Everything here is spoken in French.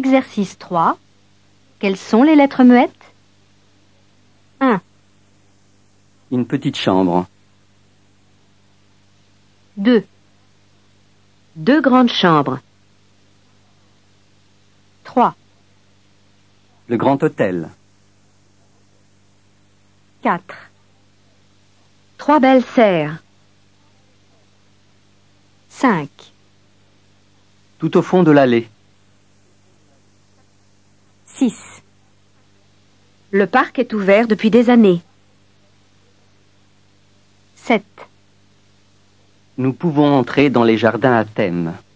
Exercice 3. Quelles sont les lettres muettes? 1, Une petite chambre. 2, deux grandes chambres. 3, Le grand hôtel. 4, trois belles serres. 5, Tout au fond de l'allée. 6. Le parc est ouvert depuis des années. 7, Nous pouvons entrer dans les jardins à thème.